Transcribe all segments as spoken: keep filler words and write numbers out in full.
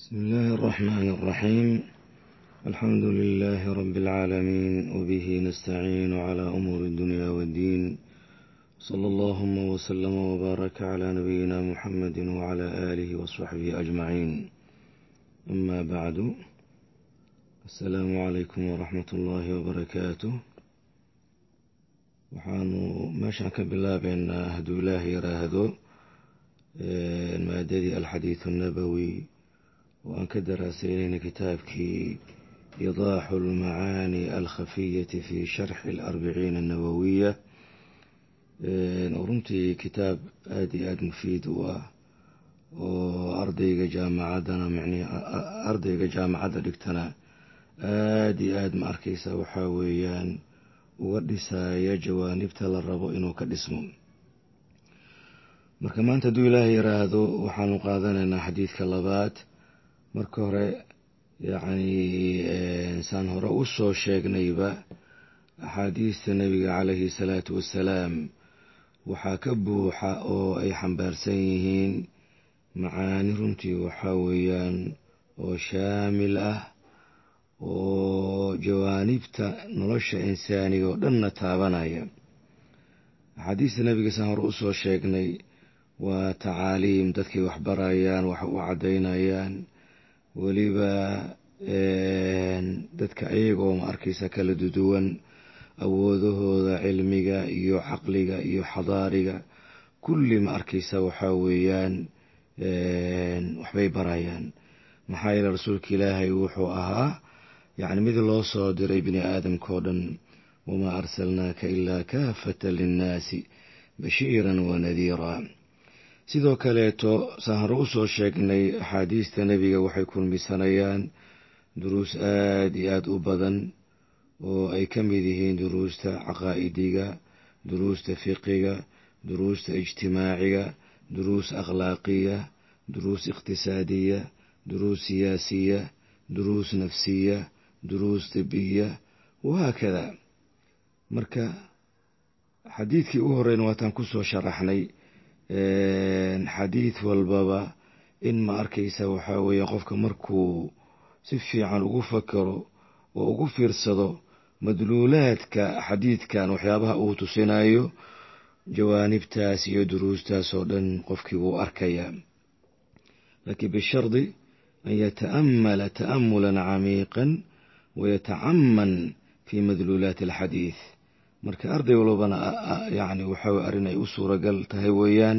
بسم الله الرحمن الرحيم. الحمد لله رب العالمين، وبه نستعين على أمور الدنيا والدين. صلى اللهم وسلم وبارك على نبينا محمد وعلى آله وصحبه أجمعين. أما بعد، السلام عليكم ورحمة الله وبركاته. waxaanu meeshaan ka bilaabaynaa hadduu ilaah yiraahdo maadadii alxadiid annabowi oo aan ka daraasaynayna kitaabkii idaaxu almacaani alkhafiyati fi sharxi alarbiciin annawowiya, oo runtii kitaab aada iyo aada mufiid u ah oo ardayga jaamacaddana micnii ardayga jaamacadda dhigtana aada iyo aada ma arkaysa waxaa weeyaan uga dhisaya jawaanibta la rabo inuu ka dhismo. marka maanta hadduu ilaahay yiraahdo waxaanu qaadanaynaa xadiidka labaad. marka hore yacni saan hore u soo sheegnayba axaadiista nebiga calayhi salaatu wassalaam waxaa ka buuxa oo ay xambaarsan yihiin macaani runtii waxaa weeyaan oo shaamil ah oo jawaanibta nolosha insaaniga oo dhanna taabanaya. axaadiista nebiga saan hore usoo sheegnay waa tacaaliim dadkay waxbarayaan, wax u caddaynayaan, weliba dadka ayagoo ma arkaysa kala duduwan awoodahooda cilmiga iyo caqliga iyo xadaariga kulli ma arkaysa waxaa weeyaan waxbay barayaan. maxaa yeele rasuulka ilaahay wuxuu ahaa yacni mid loo soo diray bini aadamkao dhan, wamaa arsalnaaka ilaa kaafatan linnaasi bashiiran wanadiira. sidoo kaleeto saan hore usoo sheegnay axaadiista nebiga waxay kulmisanayaan duruus aada iyo aada u badan oo ay ka mid yihiin duruusta caqaa'idiga, duruusta fiqiga, duruusta ijtimaaciga, duruus akhlaaqiya, duruus iqtisaadiya, duruus siyaasiya, duruus nafsiya, duruus tibiya wahaakada. marka xadiidkii u horeyna waataan kusoo sharaxnay xadiid walbaba in ma arkaysa waxaa weeye qofka markuu si fiican ugu fakero oo ugu fiirsado madluulaadka xadiidkan waxyaabaha uu tusinayo, jawaanibtaas iyo duruustaas oo dhan qofkii wuu arkayaa. laakiin bishardi an yata'amala ta'amulan camiiqan wayatacaman fi madluulaati alxadiid. marka arday walbana yani waxaa arrin ay u suuragal tahay weeyaan.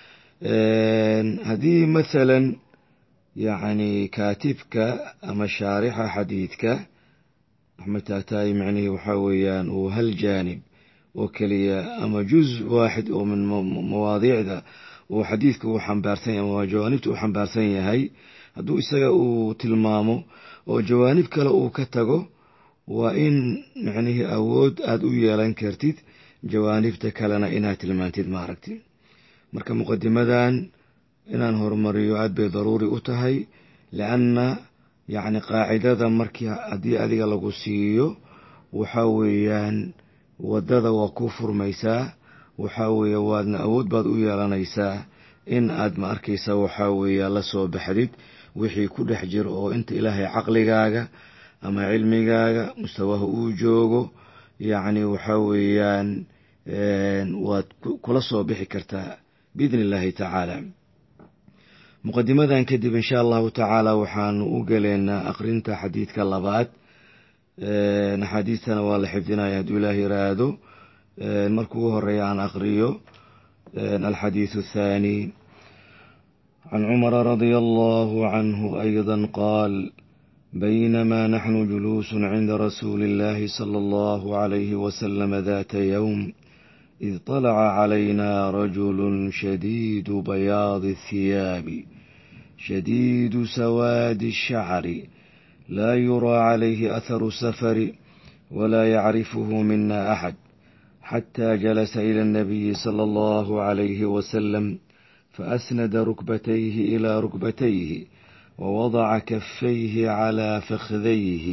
haddii masalan yacni kaatibka ama shaarixa xadiidka axmed taataay micnihii waxaa weeyaan uu hal jaanib oo keliya ama juz waaxid oo min mawaadiicda uu xadiidka uu xambaarsan yahay ama jawaanibta uu xambaarsan yahay hadduu isaga uu tilmaamo oo jawaanib kale uu ka tago, waa in micnihii awood aada u yeelan kartid jawaanibta kalena inaad tilmaantid maaragti. marka muqadimadan inaan horumariyo aad bay daruuri u tahay, lianna yacni qaacidada markii haddii adiga lagu siiyo waxaa weeyaan waddada waa ku furmaysaa, waxaa weeye waadna awood baad u yeelanaysaa in aad ma arkaysa waxaa weeya la soo baxdid wixii ku dhex jiro oo inta ilaahay caqligaaga ama cilmigaaga mustawaha uu joogo yacni waxaa weeyaan waad kula soo bixi kartaa biidni illaahi tacaala. muqadimadan kadib insha allahu tacaala waxaanu u gelaynaa aqrinta xadiidka labaad. axaadiistana waa la xifdinaya hadduu ilaah yiraahdo. marka ugu horeeya aan aqriyo alxadiiث الثاني can cumara radia allahu canhu ayضا qaal بينما نحن جلوس عند رسول الله صلى الله عليه وسلم ذات يوم إذ طلع علينا رجل شديد بياض الثياب شديد سواد الشعر لا يرى عليه أثر سفر ولا يعرفه منا أحد، حتى جلس إلى النبي صلى الله عليه وسلم فأسند ركبتيه إلى ركبتيه ووضع كفيه على فخذيه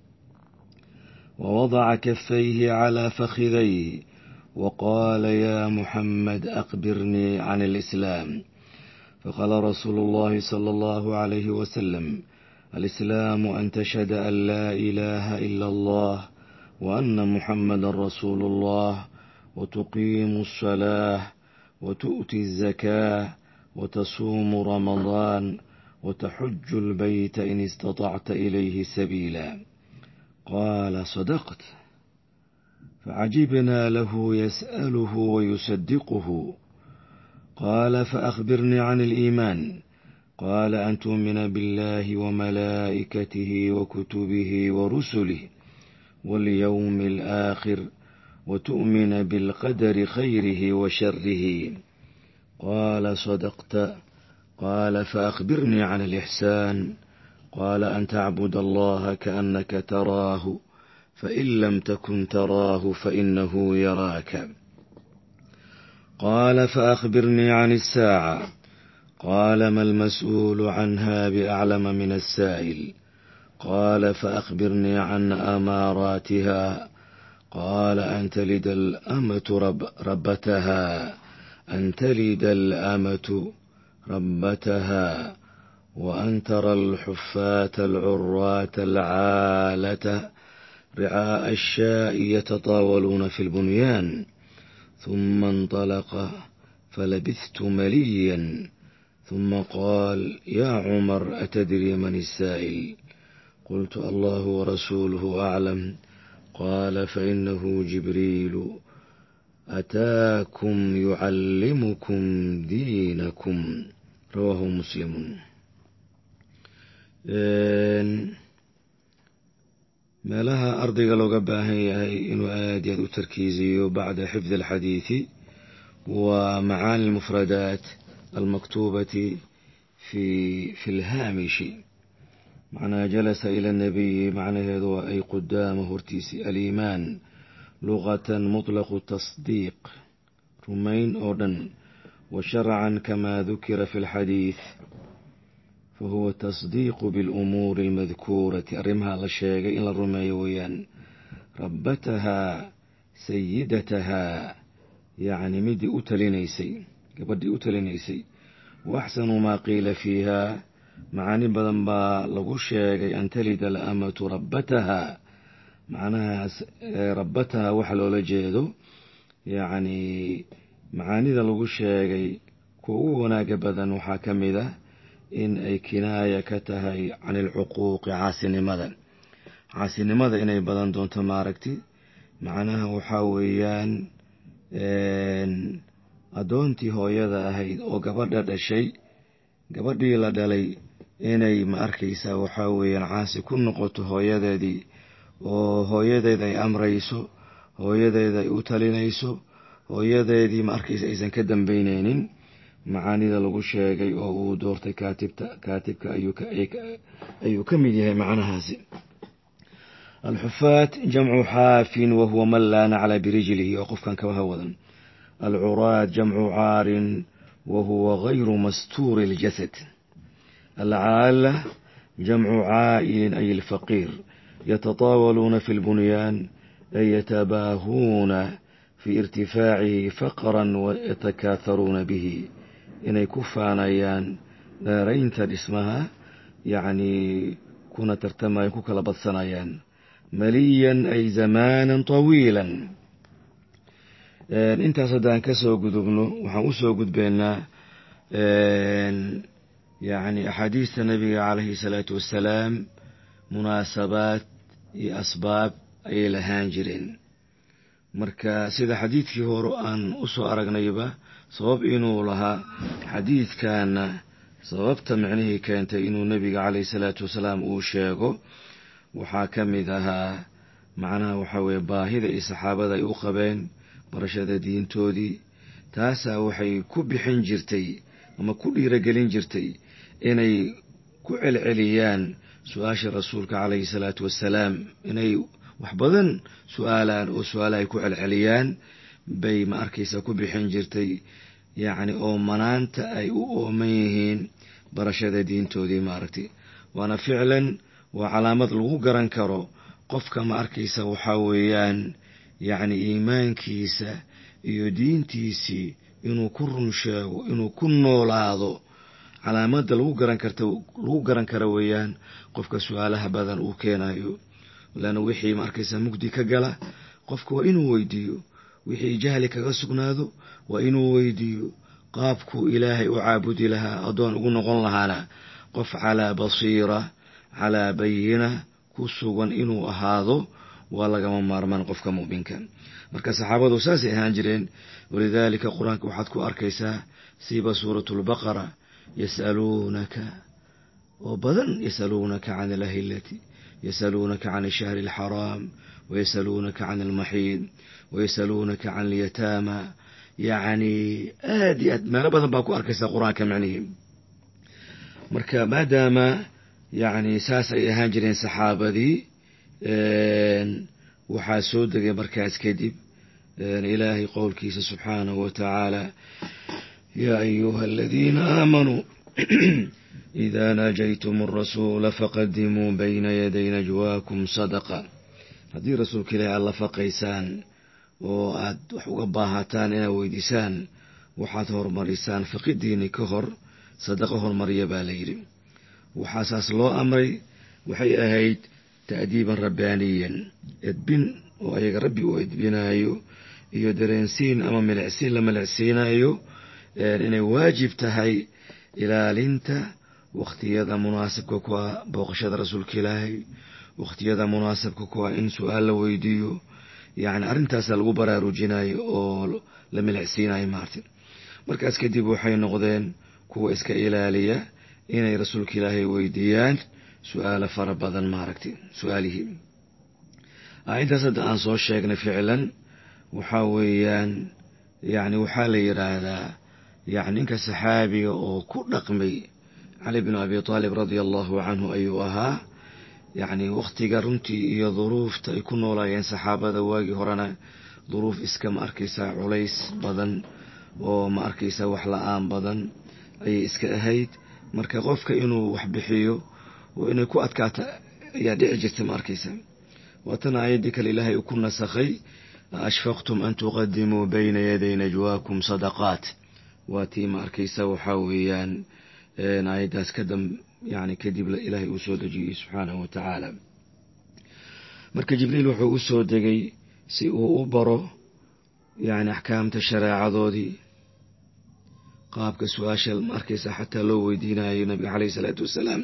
ووضع كفيه على فخذيه وقال يا محمد أخبرني عن الإسلام. فقال رسول الله صلى الله عليه وسلم: الإسلام أن تشهد أن لا إله إلا الله وأن محمد رسول الله وتقيم الصلاة وتؤتي الزكاة وتصوم رمضان وتحج البيت إن استطعت إليه سبيلا. قال: صدقت. فعجبنا له يسأله ويصدقه. قال: فأخبرني عن الإيمان. قال: أن تؤمن بالله وملائكته وكتبه ورسله واليوم الآخر وتؤمن بالقدر خيره وشره. قال: صدقت. قال: فأخبرني عن الإحسان. قال: أن تعبد الله كأنك تراه فإن لم تكن تراه فإنه يراك. قال: فأخبرني عن الساعة. قال: ما المسؤول عنها بأعلم من السائل. قال: فأخبرني عن أماراتها. قال: أن تلد الأمة رب ربتها أن تلد الأمة ربتها وأن ترى الحفاة العراة العالة رعاء الشاء يتطاولون في البنيان. ثم انطلق فلبثت مليا ثم قال: يا عمر أتدري من السائل؟ قلت: الله ورسوله أعلم. قال: فإنه جبريل أتاكم يعلمكم دينكم. رواه مسلم. meelaha ardayga looga baahan yahay inuu aad iyo aad u tarkiiziyo bacda xifdi alxadiidi waa macaani almufradaat almaktuubati fi fi lhaamishi. macnaha jalasa ila nabiyi macnaheedu waa ay qudaama hortiisi. aliimaan luqatan mutlaqu tasdiiq rumayn oo dhan. wa sharcan kamaa dukira fi lxadiid fahuwa tasdiiqu bilumuuri almadkuurati. arrimaha la sheegay in la rumeeyo weeyaan. rabbatahaa sayidatahaa yacni midii u talinaysay gabadhii u talinaysay. waaxsanu maa qiila fiihaa macaani badan baa lagu sheegay an talida alamatu rabbatahaa. macnahaas rabbatahaa waxa loola jeedo yacni macaanida lagu sheegay kuwa ugu wanaaga badan waxaa ka mid ah in ay kinaaya ka tahay can ilcuquuqi caasinimada. caasinimada inay badan doonto maaragti. macnaha waxaa weeyaan addoontii hooyada ahayd oo gabadha dhashay gabadhii la dhalay inay ma arkaysaa waxaa weeyaan caasi ku noqoto hooyadeedii oo hooyadeed ay amrayso, hooyadeed ay u talinayso, hooyadeedii ma arkaysa aysan ka dambaynaynin. macaanida lagu sheegay oo uu doortay kaatibta kaatibka ayuu ka mid yahay macnahaasi. alxufaat jamcu xaafin wahuwa man laa nacla birijlihi oo qofkan kabaha wadan. alcuraad jamcu caarin wahuwa gayru mastuuri اljasad. alcaala jamcu caa'ilin ay alfaqiir yatataawaluuna fi lbunyaan ay yatabaahuuna fi irtifaacihi faqran wayatakaaharuuna bihi. inay ku faanayaan dheeraynta dhismaha yacni kuna tartamayaan ku kala badsanayaan. maliyan ay zamaanan tawiilan. intaas haddaan ka soo gudubno waxaan u soo gudbeynaa yacni axaadiista nabiga calayhi salaatu wassalaam munaasabaad iyo asbaab ayay lahaan jireen. marka sida xadiidkii hore aan u soo aragnayba sabab inuu lahaa xadiidkana sababta micnihii keentay inuu nebiga calayhi salaatu wasalaam uu sheego waxaa ka mid ahaa macnaha waxaa weeye baahida iyo saxaabada ay u qabeen barashada diintoodii. taasaa waxay ku bixin jirtay ama ku dhiiragelin jirtay inay ku celceliyaan su-aasha rasuulka calayhi salaatu wassalaam. inay wax badan su-aalaan oo su-aalaha ay ku celceliyaan bay ma arkaysa ku bixin jirtay yacni oo manaanta ay u ooman yihiin barashada diintoodii maaragtay. waana ficlan waa calaamad lagu garan karo qofka ma arkaysa waxaa weeyaan yacni iimaankiisa iyo diintiisii inuu ku run sheego, inuu ku noolaado calaamada lagu garan karto lagu garan karo weeyaan qofka su'aalaha badan uu keenayo lana wixii ma arkaysa mugdi ka gala qofka waa inuu weydiiyo wixii jahli kaga sugnaado waa inuu weydiiyo qaabku ilaahay u caabudi lahaa adoon ugu noqon lahaana qof calaa basiira calaa bayina ku sugan inuu ahaado waa lagama maarmaan qofka mu'minka marka saxaabadu saasay ahaan jireen walidaalika qur-aanka waxaad ku arkaysaa siiba suuratul baqara yas'aluunaka oo badan yas'aluunaka can alahillati yas'aluunaka can ashahri alxaraam ويسألونك عن المحيض ويسألونك عن اليتامى يعني آدي ما لبدا باكو أركيسا قرآن كمعنيهم مركا ما دام يعني ساسا يهانجرين صحابة دي وحاسود مركز كدب إلهي قول كيس سبحانه وتعالى يا أيها الذين آمنوا إذا ناجيتم الرسول فقدموا بين يدي نجواكم صدقة haddii rasuulka ilaahay alla faqaysaan oo aad wax uga baahataan inaad weydiisaan waxaad horumarisaan faqidiini ka hor sadaqo horumariya baa la yidhi waxaa saas loo amray waxay ahayd ta'diiban rabbaaniyan edbin oo ayaga rabbi uu edbinaayo iyo dareensiin ama milicsiin la milicsiinayo inay waajib tahay ilaalinta wakhtiyada munaasibka ku ah booqashada rasuulka ilaahay waqtiyada munaasabka ku ah in su'aal la weydiiyo yani arrintaas lagu baraarujinayo oo la milicsiinayo maartay markaas kadib waxay noqdeen kuwa iska ilaaliya inay rasuulka ilaahay weydiiyaan su'aalo fara badan maaragtay su'aalihii intaas hadda aan soo sheegnay ficlan waxaa weeyaan yani waxaa la yidhaahdaa yani ninka saxaabiga oo ku dhaqmay cali bn abi taalib radia allahu canhu ayuu ahaa يعني وقتiga runtii iyo duruufta ay ku noolaayeen saxaabada waagii horena duruuf iska ma arkaysaa culays badan oo ma arkaysaa wax la-aan badan ayay iska ahayd marka qofka inuu wax bixiyo oo inay ku adkaata ayaa dhici jirta ma arkaysaa waatana aayaddii kale ilaahay uu ku nasakhay ashfaqtum an tuqadimuu bayna yaday najwaakum sadaqaat waatii ma arkaysaa waxaa weeyaan aayaddaas ka dam يعني كدب إلهي أسود جي سبحانه وتعالى مركز جبريل وحو أسود جي سيئو أبرو يعني أحكام الشريعة ذودي قابك سواشل مركز حتى لو ويدينا النبي عليه الصلاة والسلام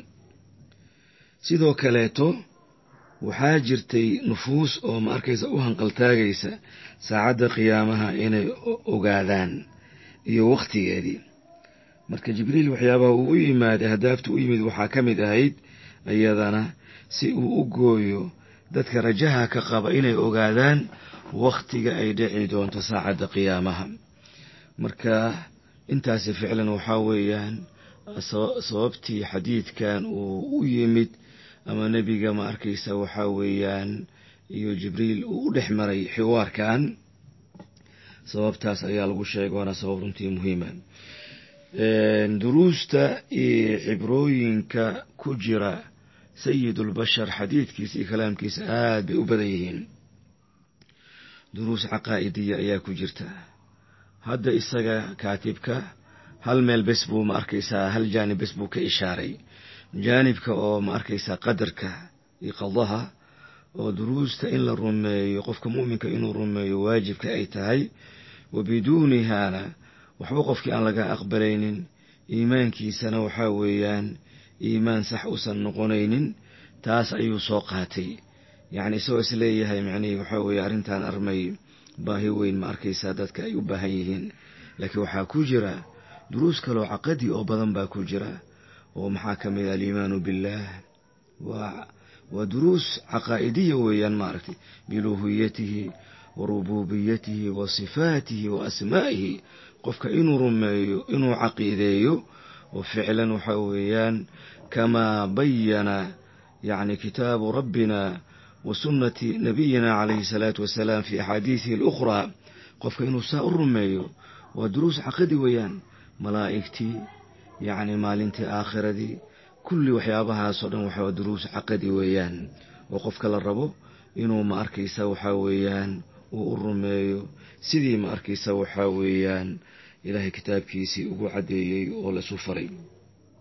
سيدو كاليتو وحاجرتي نفوس أو مركز أوهن قلتاقيسة ساعد قيامها إني أقاذان إيو وقتي يدي marka jibriil waxyaabaha uu u yimaada hadaafta u yimid waxaa ka mid ahayd iyadana si uu u gooyo dadka rajaha ka qaba inay ogaadaan wakhtiga ay dhici doonto saacadda qiyaamaha marka intaasi ficlan waxaa weeyaan sababtii xadiidkan uu u yimid ama nebiga ma arkaysa waxaa weeyaan iyo jibriil uu u dhex maray xiwaarkan sababtaas ayaa lagu sheegay waana sabab runtii muhiima duruusta iyo cibrooyinka ku jira sayidulbashar xadiidkiisa iyo kalaamkiisa aad bay u badan yihiin duruus caqaa'idiya ayaa ku jirta hadda isaga kaatibka hal meel bes buu ma arkaysaa hal jaanib bes buu ka ishaaray jaanibka oo ma arkaysaa qadarka iyo qadaha oo duruusta in la rumeeyo qofka mu'minka inuu rumeeyo waajibka ay tahay wabiduunihana waxba qofkii aan laga aqbalaynin iimaankiisana waxaa weeyaan iimaan sax uusan noqonaynin taas ayuu soo qaatay yacni isagoo isleeyahay macnihii waxaa weeye arrintan armay baahi weyn ma arkaysaa dadka ay u baahan yihiin laakiin waxaa ku jira duruus kaloo caqadi oo badan baa ku jira oo maxaa ka mid ah aliimaanu billaah waa waa duruus caqaa'idiya weeyaan maaragtay biluuhiyatihi wa rububiyatihi wa sifaatihi wa asmaa'ihi qofka inuu rumeeyo inuu caqiideeyo oo ficlan waxaa weeyaan kamaa bayana yani kitaabu rabbina wa sunnati nabiyina calayhi salaatu wasalaam fi axaadiisihi alukhraa qofka inuu saa u rumeeyo waa duruus caqadi weeyaan malaa'igtii yacni maalintii aakhiradii kulli waxyaabahaasoo dhan waxaa duruus caqadi weeyaan oo qofka la rabo inuu ma arkaysa waxaa weeyaan uu u rumeeyo sidii ma arkaysa waxaa weeyaan ilaahay kitaabkiisii ugu caddeeyey oo la isu faray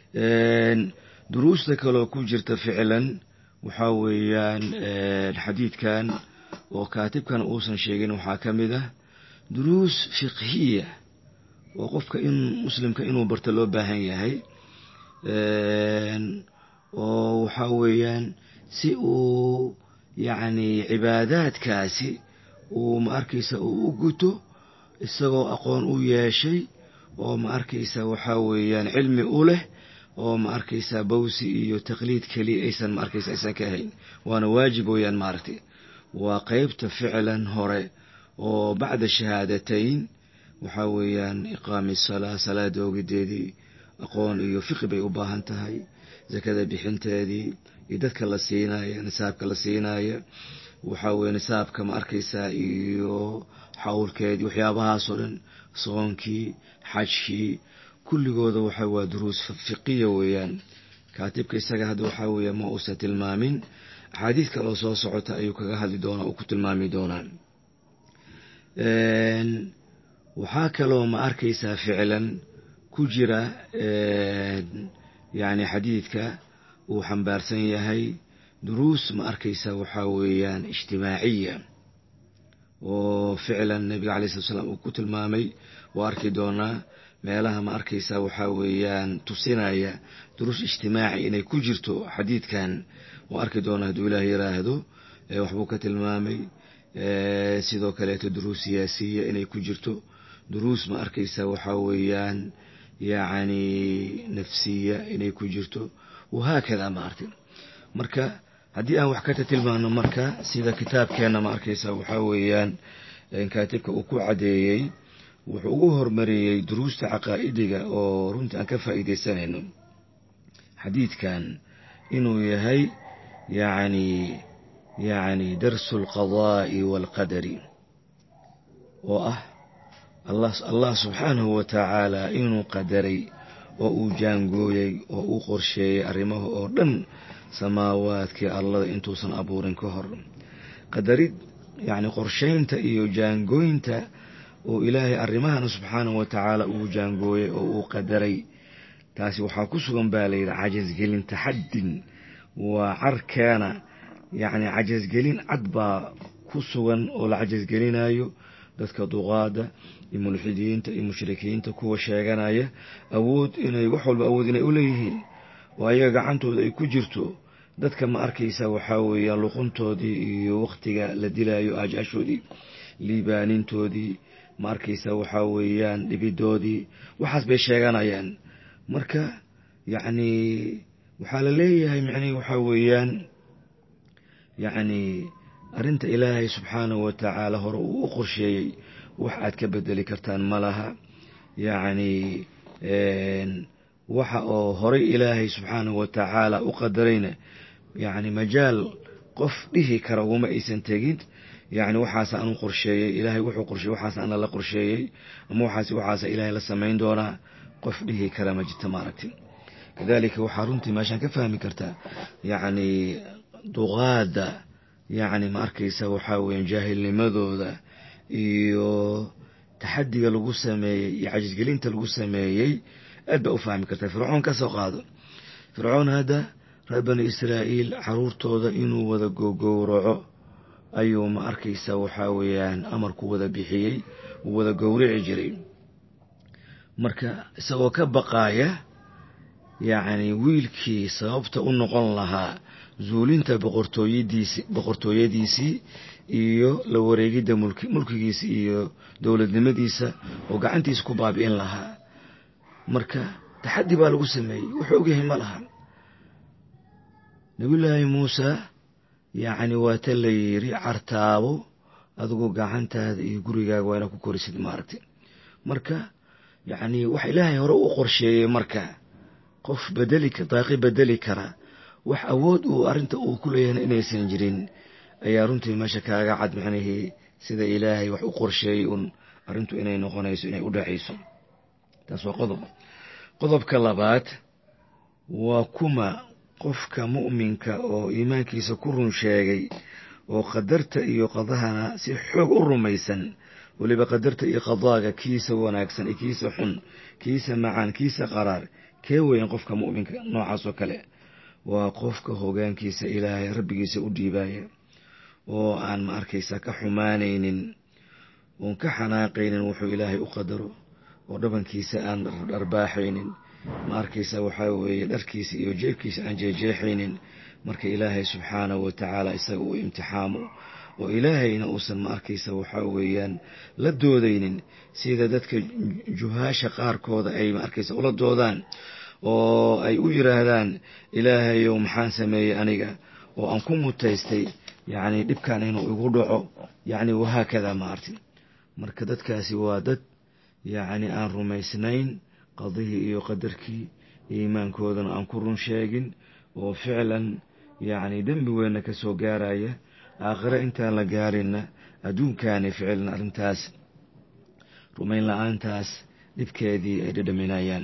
duruusta kaloo ku jirta ficlan waxaa weeyaan xadiidkan oo kaatibkan uusan sheegin waxaa ka mid ah duruus fiqhiya oo qofka in muslimka inuu barto loo baahan yahay oo waxaa weeyaan si uu yacni cibaadaadkaasi uu ma arkaysa uu u guto isagoo aqoon u yeeshay oo ma arkaysa waxaa weeyaan cilmi u leh oo ma arkaysa bawsi iyo taqliid keliya aysan ma arkaysa aysan ka ahayn waana waajib weeyaan maaragtay waa qaybta ficlan hore oo bacda shahaadatayn waxaa weeyaan iqaami salaa salaada ogideedii aqoon iyo fiqi bay u baahan tahay zakada bixinteedii iyo dadka la siinaya nisaabka la siinaya waxaa weeye nisaabka ma arkaysaa iyo xawlkeedii waxyaabahaasoo dhan soonkii xajkii kulligooda waxa waa duruus fiqiya weeyaan kaatibka isaga hadda waxaa weeye ma uusan tilmaamin axaadiis kaloo soo socota ayuu kaga hadli doonaa oo ku tilmaami doonaa waxaa kaloo ma arkaysaa ficlan ku jira yani xadiidka uu xambaarsan yahay duruus ma arkaysa waxaa weeyaan ijtimaaciya oo ficlan nabiga alayh salatu salaam uu ku tilmaamay waa arki doonaa meelaha ma arkaysa waxaa weeyaan tusinaya duruus ijtimaaci inay ku jirto xadiidkan waa arki doonaa hadduu ilaah yiraahdo waxbuu ka tilmaamay sidoo kaleeto duruus siyaasiya inay ku jirto duruus ma arkaysa waxaa weeyaan yacni nafsiya inay ku jirto wahaakada ma arkin marka haddii aan wax ka tilmaano marka sida kitaabkeena ma arkaysa waxaa weeyaan kaatibka uu ku cadeeyey wuxuu ugu hormariyey duruusta caqaa'idiga oo runtii aan ka faa'iidaysanayno xadiidkan inuu yahay yacni yacni darsu alqadaa'i waalqadari oo ah allah allah subxaanahu wa tacaala inuu qadaray oo uu jaangooyey oo uu qorsheeyey arrimaha oo dhan samaawaadkii allada intuusan abuurin ka hor qadarid yacni qorshaynta iyo jaangooynta oo ilaahay arrimahana subxaanahu wa tacaala uu jaangooyey oo uu qadaray taasi waxaa ku sugan baa layidhi cajasgelin taxaddin waa carkeena yacni cajasgelin cad baa ku sugan oo la cajasgelinayo dadka duqaada iyo mulxidiinta iyo mushrikiinta kuwa sheeganaya awood inay wax walba awood inay u leeyihiin oo ayaga gacantooda ay ku jirto dadka ma arkaysa waxaa weeyaan luquntoodii iyo wakhtiga la dilaayo aajaashoodii liibaanintoodii ma arkaysa waxaa weeyaan dhibidoodii waxaas bay sheeganayaan marka yacni waxaa la leeyahay macnihi waxaa weeyaan yacni arrinta ilaahay subxaanahu wa tacaala hore uu u qorsheeyey wax aad ka bedeli kartaan ma laha yacni waxa oo horay ilaahay subxaanahu wa tacaala u qadarayna yacni majaal qof dhihi kara uguma aysan tegin yacni waxaas aan u qorsheeyey ilaahay wuxuu qorsheeyey waxaas ana la qorsheeyey ama waxaas waxaas ilaahay la samayn doonaa qof dhihi kara ma jirta maaragti kadalika waxaa runtii meeshaan ka fahmi kartaa yacni duqaada yacni ma arkaysa waxaa weeyaan jaahilnimadooda iyo taxadiga lagu sameeyey iyo cajisgelinta lagu sameeyey aad baa u fahmi kartaa fircoon ka soo qaado fircoon hadda reer bani israa'iil caruurtooda inuu wada gogowraco ayuu ma arkaysa waxaa weeyaan amarku wada bixiyey uu wada gowrici jiray marka isagoo ka baqaaya yacni wiilkii sababta u noqon lahaa zuulinta boqortooyadiisi boqortooyadiisii iyo la wareegidda mulki mulkigiisa iyo dowladnimadiisa oo gacantiisa ku baabi'in lahaa marka taxaddi baa lagu sameeyey wuxuu ogyahay ma laha nabiyullaahi muusa yacni waa ta la yidhi cartaabo adigu gacantaada iyo gurigaaga waa inaad ku korisid maaragtay marka yacni wax ilaahay hore u qorsheeyey marka qof bedeli daaqi bedeli kara wax awood uu arrinta uu ku leeyahay inaysan jirin ayaa runtii meesha kaaga cad macnihii sida ilaahay wax u qorsheeyey un arrintu inay noqonayso inay u dhacayso taas waa qodob qodobka labaad waa kuma qofka mu'minka oo iimaankiisa ku run sheegay oo qadarta iyo qadahana si xoog u rumaysan weliba qadarta iyo qadaaga kiisa wanaagsan iyo kiisa xun kiisa macaan kiisa qaraar kee weyn qofka mu'minka noocaas oo kale waa qofka hoggaankiisa ilaahay rabbigiisa u dhiibaya oo aan ma arkaysa ka xumaanaynin oon ka xanaaqaynin wuxuu ilaahay u qadaro oo dhabankiisa aan dharbaaxaynin ma arkaysa waxaa weeye dharkiisa iyo jeebkiisa aan jeejeexaynin marka ilaahay subxaanahu watacaala isaga uu imtixaamo oo ilaahayna uusan ma arkaysa waxaa weeyaan la doodaynin sida dadka juhaasha qaarkooda ay ma arkaysa ula doodaan oo ay u yiraahdaan ilaahayow maxaan sameeyey aniga oo aan ku mutaystay yacni dhibkan inuu igu dhaco yacni wahaakada ma arti marka dadkaasi waa dad yacni aan rumaysnayn qadihii iyo qadarkii iimaankoodana aan ku run sheegin oo ficlan yacni dembi weynna ka soo gaaraya aakhire intaan la gaarinna adduunkaani ficlan arrintaas rumayn la-aantaas dhibkeedii ay dhadhaminayaan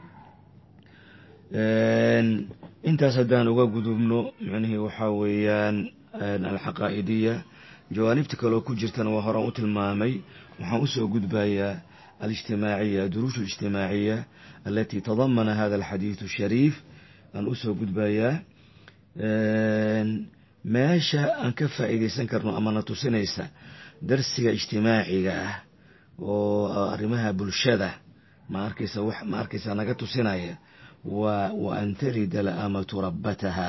intaas haddaan uga gudubno micnihii waxaa weeyaan alxaqaa'idiya jawaanibta kaloo ku jirtana waa horaan u tilmaamay waxaan usoo gudbayaa alijtimaaciya duruush alijtimaaciya alatii tadamana hada alxadiidu ashariif aan usoo gudbayaa meesha aan ka faa'iidaysan karno ama na tusinaysa darsiga ijtimaaciga ah oo arrimaha bulshada ma arkaysa wax ma arkaysa naga tusinaya waa wa an talida al'amatu rabbataha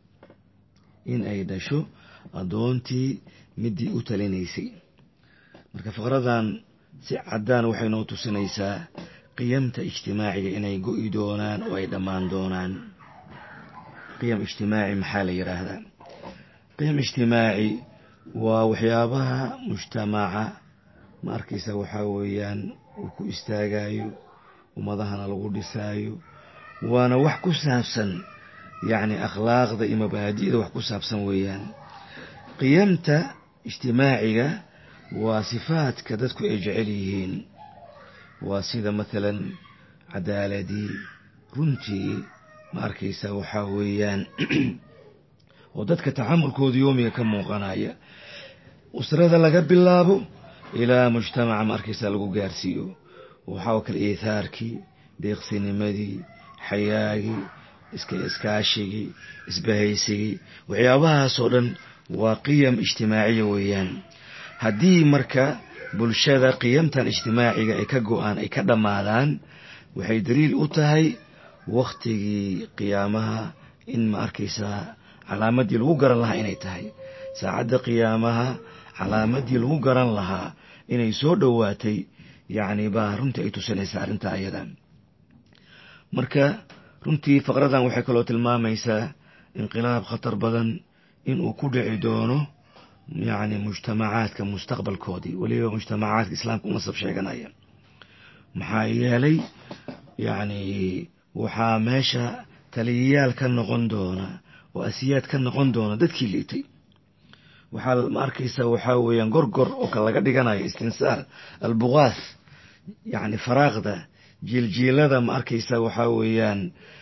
in ay dhasho addoontii midii u talinaysay marka faqradan si caddaan waxay noo tusinaysaa qiyamta ijtimaaciga inay go'i doonaan oo ay dhammaan doonaan qiyam ijtimaaci maxaa la yidhaahdaa qiyam ijtimaaci waa waxyaabaha mujtamaca ma arkaysa waxaa weeyaan uu ku istaagayo ummadahana lagu dhisaayo waana wax ku saabsan yacni akhlaaqda iyo mabaadi'da wax ku saabsan weeyaan qiyamta ijtimaaciga waa sifaadka dadku ay jecel yihiin waa sida mathalan cadaaladii runtii ma arkaysa waxaa weeyaan oo dadka taxamulkooda yoomiga ka muuqanaya usrada laga bilaabo ilaa mujtamaca ma arkaysa lagu gaarsiiyo waxaa kale iithaarkii deeqsinimadii xayaagii iska iskaashigii isbahaysigii waxyaabahaasoo dhan waa qiyam ijtimaaciya weeyaan haddii marka bulshada qiyamtan ijtimaaciga ay ka go-aan ay ka dhammaadaan waxay daliil u tahay wakhtigii qiyaamaha in ma arkaysaa calaamadii lagu garan lahaa inay tahay saacadda qiyaamaha calaamadii lagu garan lahaa inay soo dhowaatay yacni baa runtii ay tusinaysaa arrinta ayada marka runtii faqradan waxay kaloo tilmaamaysaa inqilaab khatar badan inuu ku dhici doono yacni mujtamacaadka mustaqbalkoodii weliba mujtamacaadka islaamka u nasab sheeganaya maxaa yeelay yacni waxaa meesha taliyayaal ka noqon doona oo asiyaad ka noqon doona dadkii liitay waxaa ma arkaysa waxaa weeyaan gorgor oo ka laga dhiganayo istinsaar albugaas yacni faraaqda jiiljiilada ma arkaysa waxaa weeyaan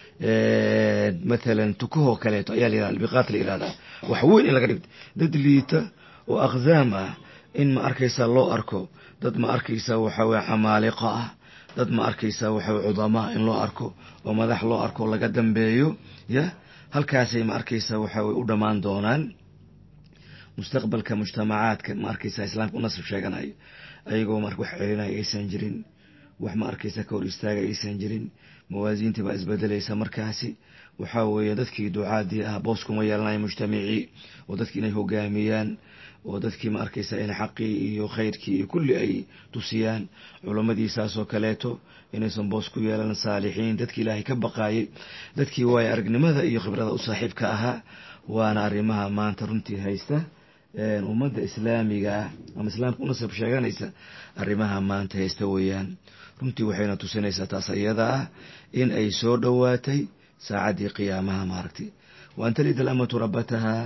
mathalan tukahoo kaleeto ayaa la yihahda albiqaat la yihahdaa wax weyn in laga dhigto dad liita oo aqdaam ah in ma arkaysa loo arko dad ma arkaysa waxaa weeye camaaliqa ah dad ma arkaysa waxaa cudamaa in loo arko oo madax loo arko laga dambeeyo ya halkaasay ma arkaysa waxaa weye u dhammaan doonaan mustaqbalka mujtamacaadka ma arkaysa islaamka u nasab sheeganayo ayagoo marka wax celinaya aysan jirin wax ma arkaysa ka hor istaaga aysan jirin mawaasiintii baa isbedelaysa markaasi waxaa weeye dadkii ducaadii ah boos kuma yeelanayo mujtamacii oo dadkii inay hogaamiyaan oo dadkii ma arkaysa in xaqii iyo khayrkii iyo kulli ay tusiyaan culammadii saasoo kaleeto inaysan boos ku yeelan saalixiin dadkii ilaahay ka baqaayay dadkii waayo aragnimada iyo khibrada u saaxiibka ahaa waana arrimaha maanta runtii haysta ummadda islaamiga ah ama islaamka u nasab sheeganaysa arrimaha maanta haysta weeyaan runtii waxayna tusinaysaa taas iyada ah in ay soo dhowaatay saacaddii qiyaamaha maaragtay waan talid alamatu rabbataha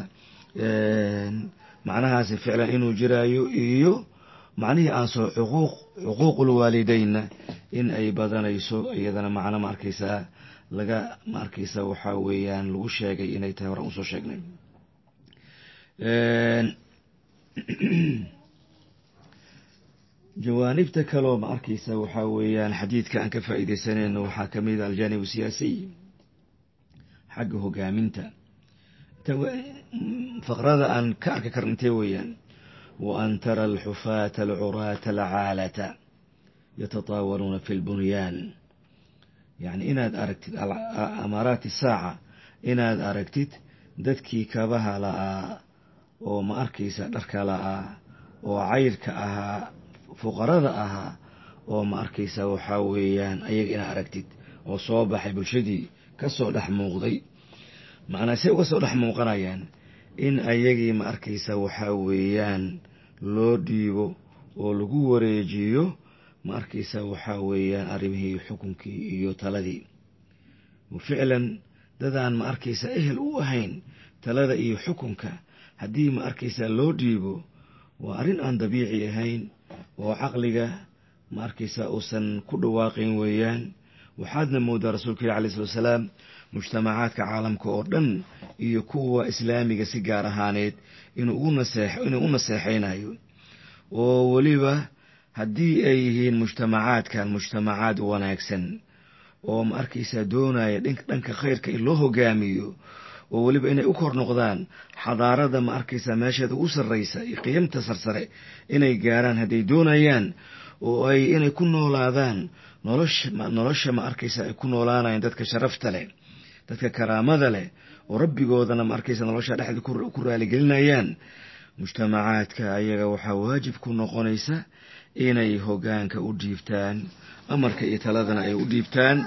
macnahaasi ficlan inuu jiraayo iyo macnihii aan soo cuquuq cuquuqul waalidaynna in ay badanayso iyadana macno ma arkaysaa laga ma arkaysa waxaa weeyaan lagu sheegay inay tahay horaan usoo sheegnay jawaanibta kaloo ma arkaysa waxaa weeyaan xadiidka aan ka faa'iidaysanayno waxaa ka mid a aljaanib siyaasiy xagga hogaaminta faqrada aan ka arki karna intee weeyaan wa an tara alxufaata alcuraata alcaalata yatataawaluuna fi lbunyaan yacni inaad aragtid amaaraati saaca inaad aragtid dadkii kabaha la'aa oo ma arkaysa dharka la'aa oo cayrka ahaa fuqarada ahaa oo ma arkaysa waxaa weeyaan ayaga inaad aragtid oo soo baxay bulshadii ka soo dhex muuqday macnaa say uga soo dhex muuqanayaan in ayagii ma arkaysa waxaa weeyaan loo dhiibo oo lagu wareejiyo ma arkaysa waxaa weeyaan arrimihii xukunkii iyo taladii ficlan dadaan ma arkaysa ehel u ahayn talada iyo xukunka haddii ma arkaysa loo dhiibo waa arrin aan dabiici ahayn oo caqliga ma arkaysa uusan ku dhawaaqayn weeyaan waxaadna moodaa rasuulka ilah alay salatu wasalaam mujtamacaadka caalamka oo dhan iyo kuwa islaamiga si gaar ahaaneed inuu u naseexaynayo oo weliba haddii ay yihiin mujtamacaadkan mujtamacaad wanaagsan oo ma arkaysa doonaya dhanka khayrka in loo hogaamiyo oo weliba inay u kor noqdaan xadaarada ma arkaysa meesheeda ugu sarraysa iyo qiyamta sarsare inay gaaraan hadday doonayaan oo ay inay ku noolaadaan nolosha nolosha ma arkaysa ay ku noolaanayaan dadka sharafta leh dadka karaamada leh oo rabbigoodana ma arkaysa nolosha dhexda ku raaligelinayaan mujtamacaadka ayaga waxaa waajib ku noqonaysa inay hogaanka u dhiibtaan amarka iyo taladana ay u dhiibtaan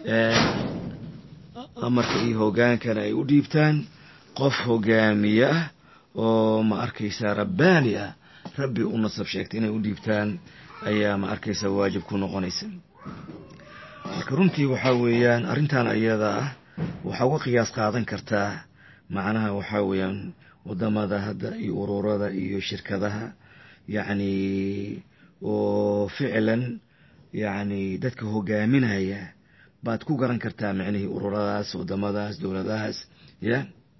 amarka iyo hogaankana ay u dhiibtaan qof hogaamiye ah oo ma arkaysa rabbaani ah rabbi u nasab sheegtay inay u dhiibtaan ayaa ma arkaysa waajib ku noqonaysa marka runtii waxaa weeyaan arrintan ayada ah waxaa uga qiyaas qaadan kartaa macnaha waxaa weeyaan wadamada hadda iyo ururada iyo shirkadaha yacni oo ficlan yacni dadka hogaaminaya baad ku garan kartaa micnihii ururadaas wadamadaas dowladahaas ya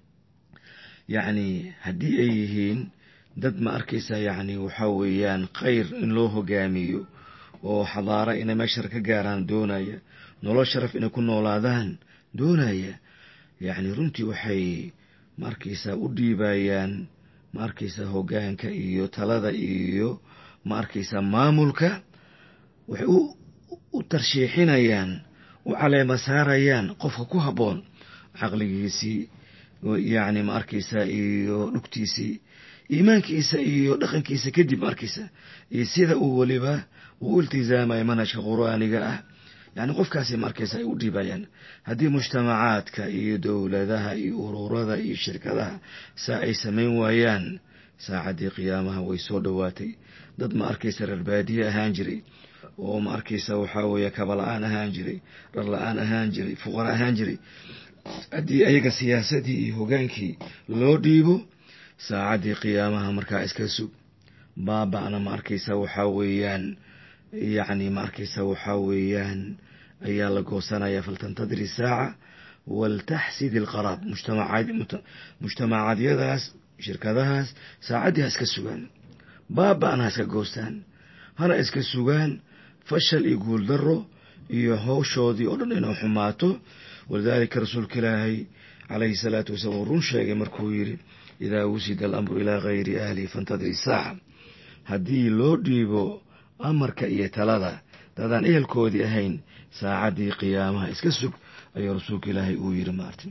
yacni haddii ay yihiin dad ma arkaysa yacni waxaa weeyaan khayr in loo hogaamiyo oo xadaara inay meeshar ka gaaraan doonaya nolol sharaf inay ku noolaadaan doonaya yacni runtii waxay ma arkaysa u dhiibayaan ma arkaysa hogaanka iyo talada iyo ma arkaysa maamulka waxay u tarshiixinayaan u caleema saarayaan qofka ku habboon caqligiisii yacni ma arkaysa iyo dhugtiisii iimaankiisa iyo dhaqankiisa kadib ma arkaysa iyo sida uu weliba uu iltizaamaya manhajka qur'aaniga ah yacni qofkaasi ma arkaysa ay u dhiibayaan haddii mujtamacaadka iyo dowladaha iyo ururada iyo shirkadaha saa ay samayn waayaan saacaddii qiyaamaha way soo dhowaatay dad ma arkaysa reer baadiye ahaan jiray oo ma arkaysa waxaa weeye kaba la-aan ahaan jiray dhar la-aan ahaan jiray fuqara ahaan jiray haddii ayaga siyaasadii iyo hogaankii loo dhiibo saacaddii qiyaamaha markaa iska sug baaba'na ma arkaysa waxaa weeyaan yacni ma arkaysa waxaa weeyaan ayaa la goosanaya faltantadiri saaca waltaxsid ilqaraab mujtamacaadyadaas shirkadahaas saacaddii ha iska sugaan baaba'na ha iska goostaan hana iska sugaan fashal iyo guuldaro iyo hawshoodii oo dhan inuu xumaato walidaalika rasuulka ilaahay calayhi salaatu wasalaam uu run sheegay markuu yidhi idaa wusida alamru ilaa gayri ahlihi fantadiri saaca haddii loo dhiibo amarka iyo talada dadaan ehelkoodii ahayn saacaddii qiyaamaha iska sug ayuu rasuulka ilaahay uu yidhi maarti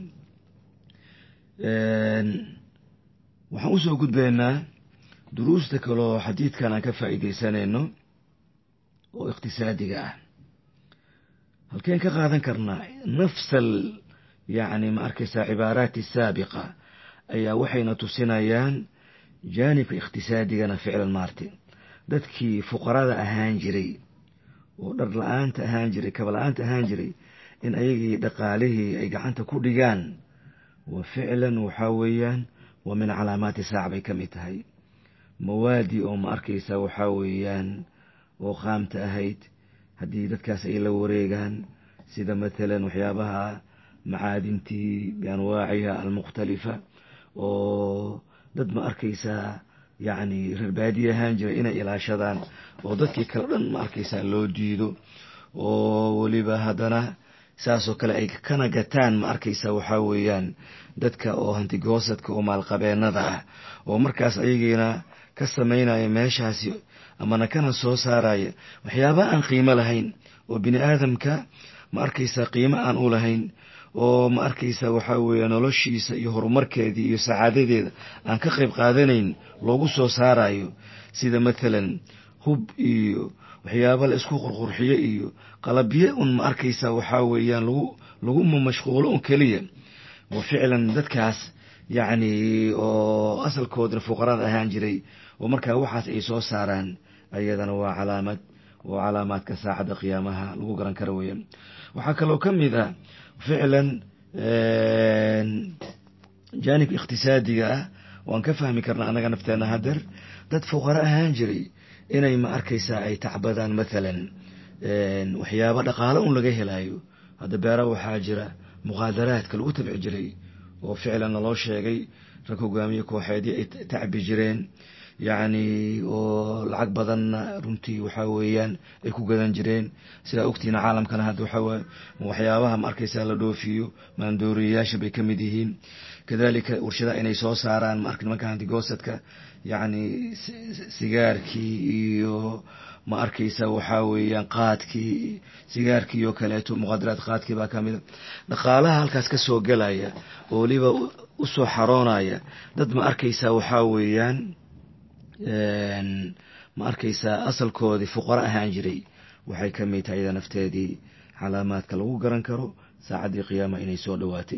waxaan usoo gudbaynaa duruusta kaloo xadiidkan aan ka faa'iidaysanayno oo iqtisaadiga ah halkeen ka qaadan karnaa nafsal yacni ma arkaysaa cibaaraati saabiqa ayaa waxayna tusinayaan jaanibka iqtisaadigana ficlan maarti dadkii fuqarada ahaan jiray oo dhar la-aanta ahaan jiray kaba la-aanta ahaan jiray in ayagii dhaqaalihii ay gacanta ku dhigaan wa ficlan waxaa weeyaan waa min calaamaati saac bay ka mid tahay mawaadi oo ma arkaysa waxaa weeyaan oo qaamta ahayd haddii dadkaas ay la wareegaan sida matalan waxyaabaha macaadintii bianwaaciha almukhtalifa oo dad ma arkaysaa yacni reer baadiye ahaan jiray inay ilaashadaan oo dadkii kale dhan ma arkaysaa loo diido oo weliba haddana saasoo kale ay kana gataan ma arkaysaa waxaa weeyaan dadka oo hantigoosadka oo maalqabeennada ah oo markaas ayagiina ka samaynaya meeshaasi amana kana soo saaraya waxyaaba aan qiimo lahayn oo bini aadamka ma arkaysaa qiimo aan u lahayn oo ma arkaysaa waxaa weeye noloshiisa iyo horumarkeedii iyo sacaadadeeda aan ka qayb qaadanayn loogu soo saarayo sida mathalan hub iyo waxyaaba la isku qurqurxiyo iyo qalabyo un ma arkaysaa waxaa weeyaan lagu lagu mashquulo un keliya wa ficlan dadkaas yacni oo asalkoodana fuqarada ahaan jiray oo markaa waxaas ay soo saaraan ayadana waa calaamad oo calaamaadka saacadda qiyaamaha lagu garan karo weeyaan waxaa kaloo ka mid ah ficlan jaanib iqtisaadiga ah waan ka fahmi karna annaga nafteena hadeer dad fuqaro ahaan jiray inay ma arkaysaa ay tacbadaan mathalan waxyaaba dhaqaalo un laga helayo hadda beera waxaa jira muqaadaraadka lagu tabci jiray oo ficlan naloo sheegay rag hogaamiye kooxeedii ay tacbi jireen yacni oo lacag badanna runtii waxaa weeyaan ay ku gadan jireen sidaa ogtiina caalamkana hadda waxaa waxyaabaha ma arkaysaa la dhoofiyo maandooriyayaasha bay ka mid yihiin kadalika warshadaha inay soo saaraan ma ark nimanka hantigoosadka yacni sigaarkii iyo ma arkaysa waxaa weeyaan qaadkii sigaarkii oo kaleeto muqadaraad qaadkii baa kamida dhaqaalaha halkaas ka soo gelaya oo weliba usoo xaroonaya dad ma arkaysaa waxaa weeyaan ma arkaysaa asalkoodii fuqaro ahaan jiray waxay ka mid tahay iyada nafteedii calaamaadka lagu garan karo saacaddii qiyaama inay soo dhowaatay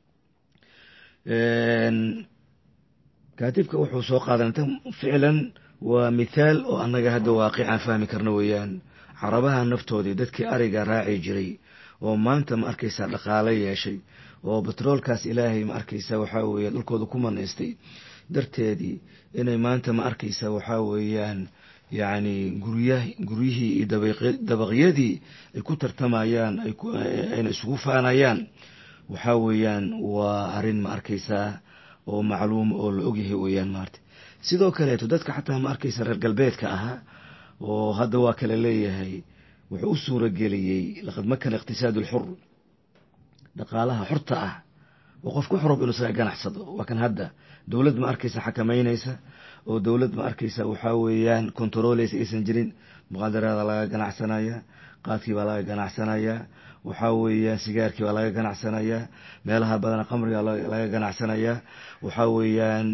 kaatibka wuxuu soo qaadanata ficlan waa mithaal oo annaga hadda waaqicaan fahmi karno weeyaan carabaha naftoodii dadkii ariga raaci jiray oo maanta ma arkaysaa dhaqaalo yeeshay oo batroolkaas ilaahay ma arkaysaa waxaa weeye dhulkooda ku manaystay darteedii inay maanta ma arkaysaa waxaa weeyaan yacni gurya guryihii iyo dabaqyadii ay ku tartamayaan ayna isugu faanayaan waxaa weeyaan waa arrin ma arkaysaa oo macluum oo la ogyahay weeyaan maarta sidoo kaleeto dadka xataa ma arkaysa reer galbeedka ahaa oo hadda waa kala leeyahay wuxuu u suura geliyey laqad makana iqtisaadu alxur dhaqaalaha xorta ah oo qofku xorob inuu isaga ganacsado waa kan hadda dowlad ma arkaysa xakamaynaysa oo dowlad ma arkaysa waxaa weeyaan controleysa aysan jirin muqaadaraada laga ganacsanaya qaadkii baa laga ganacsanaya waxaa weeyaan sigaarkii baa laga ganacsanaya meelaha badana qamriga laga ganacsanaya waxaa weeyaan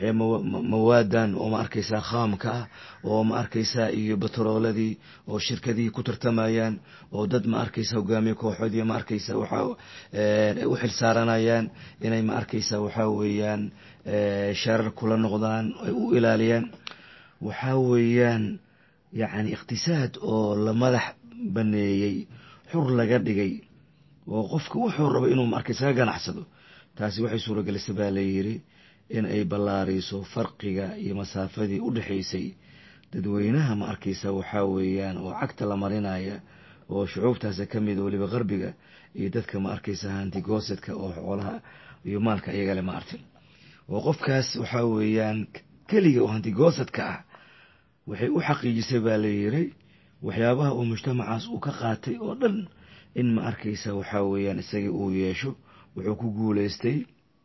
mawaadan oo ma arkaysaa khaamka ah oo ma arkaysaa iyo batrooladii oo shirkadihii ku tartamayaan oo dad ma arkaysa hogaamiye kooxoodii ma arkaysa waxaa u xil saaranayaan inay ma arkaysa waxaa weeyaan sharar kula noqdaan ay u ilaaliyaan waxaa weeyaan yacni iqtisaad oo la madax baneeyey xur laga dhigay oo qofka wuxuu rabo inuu ma arkaysa ka ganacsado taasi waxay suuragelisay baa layidhi in ay ballaariso farqiga iyo masaafadii u dhexaysay dadweynaha ma arkaysa waxaa weeyaan oo cagta la marinaya oo shucuubtaasi ka mid weliba qarbiga iyo dadka ma arkaysa hantigoosadka oo xoolaha iyo maalka iyagale ma artin oo qofkaas waxaa weeyaan keliga oo hantigoosadka ah waxay u xaqiijisay baa layidhi waxyaabaha uu mujtamacaas uu ka qaatay oo dhan in ma arkaysa waxaa weeyaan isagii uu yeesho wuxuu ku guulaystay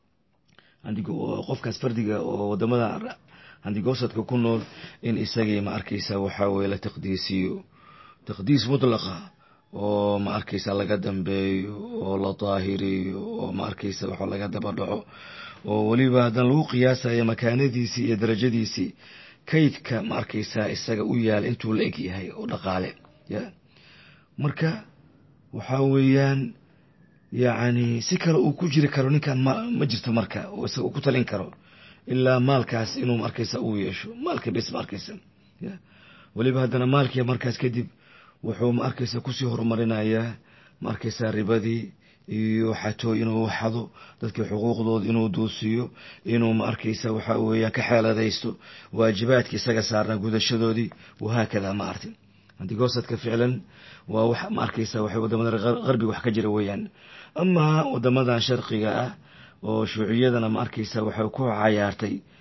qofkaas fardiga oo wadamada hantigoosadka ku nool in isagii ma arkaysa waxaa weye la taqdiisiyo taqdiis mutlaqa oo ma arkaysa laga dambeeyo oo la daahiriyo oo ma arkaysa wax laga daba dhaco oo weliba haddana lagu qiyaasayo makaanadiisii iyo darajadiisii kaydka ma arkaysaa isaga u yaal intuu la eg yahay oo dhaqaale ya marka waxaa weeyaan yacni si kale uu ku jiri karo ninkan ma ma jirto marka oo isaga uu ku talin karo ilaa maalkaas inuu ma arkaysa uu yeesho maalka bes ma arkaysa ya weliba haddana maalkii markaas kadib wuxuu ma arkaysa kusii horumarinayaa ma arkaysaa ribadii iyo xatoo inuu xado dadkii xuquuqdooda inuu duusiyo inuu ma arkaysa waxaa weeyaan ka xeeladaysto waajibaadka isaga saarnaa gudashadoodii wahaakada ma artin hantigoosadka ficlan waa wax ma arkaysa waxay wadamada qarbiga wax ka jira weeyaan amaa wadamadan sharqiga ah oo shuuciyadana ma arkaysa waxay ku cayaartay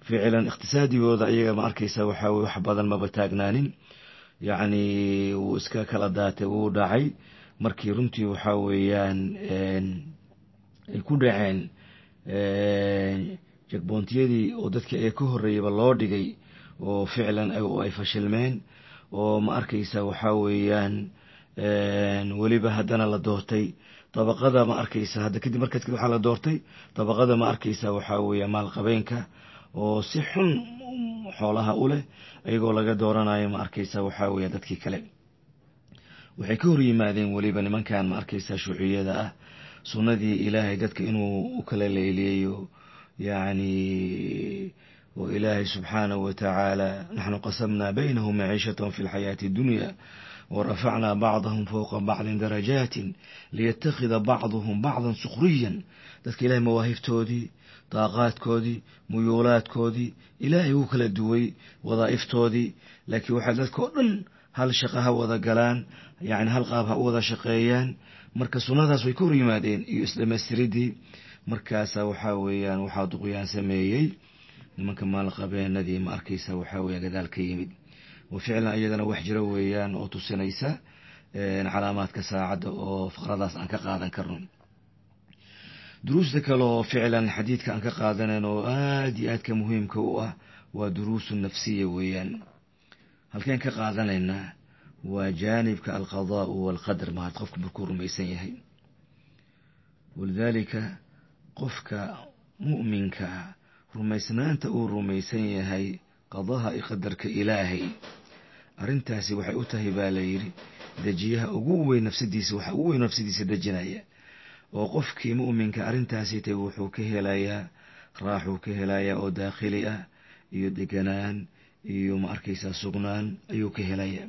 ficlan iqtisaadiyooda iyaga ma arkaysa waxaa weye wax badan maba taagnaanin yacni wuu iska kala daatay wuu dhacay markii runtii waxaa weeyaan ay ku dhaceen jagboontiyadii oo dadkii ay ka horreeyeyba loo dhigay oo ficlan ay fashilmeen oo ma arkaysa waxaa weeyaan weliba haddana la doortay dabaqada ma arkaysa hadda kadib markaas kadib waxaa la doortay dabaqada ma arkaysa waxaa weeya maalqabeenka oo si xun xoolaha u leh iyagoo laga dooranayo ma arkaysa waxaa weeya dadkii kale waxay ka hor yimaadeen weliba nimankan ma arkaysa shuuciyada ah sunnadii ilaahay dadka inuu u kala leeliyayo yacni oo ilaahay subxaanahu watacaala naxnu qasamnaa baynahum maciishatahum fi lxayaati addunya ورفعنا بعضهم فوق بعض درجات ليتخذ بعضهم بعضا سخريا dadka ilaahay mawaahiftoodii daaqaadkoodii muyuulaadkoodii ilaahay wuu kala duway wadaa'iftoodii laakiin waxay dadka oo dhan hal shaqo ha wada galaan yacni hal qaab ha u wada shaqeeyaan marka sunnadaas way ka hor yimaadeen iyo isdhammaystiridii markaasa waxaa weeyaan waxaa duqyaan sameeyey nimanka maalqabeenadii ma arkaysa waxaa weeyaan gadaal ka yimid وفعلا أيضا وحجرة ويان أو تسنيسة علامات كساعد أو فقرات عن كقاعدة كرم دروس ذكر له فعلا حديث كان كقاعدة إنه آديات كمهم كوه ودروس النفسية ويان هل كان كقاعدة لنا وجانب كالقضاء والقدر ما تخفك بكور ميسيه ولذلك قفك مؤمنك رميسنان تقول رميسيه qadaha i qadarka ilaahay arrintaasi waxay u tahay baa la yidhi dejiyaha ugu weyn nafsadiisa waxa ugu weyn nafsadiisa dejinaya oo qofkii mu'minka arrintaasi tay wuxuu ka helayaa raaxuu ka helayaa oo daakhili ah iyo deganaan iyo ma arkaysaa sugnaan ayuu ka helayaa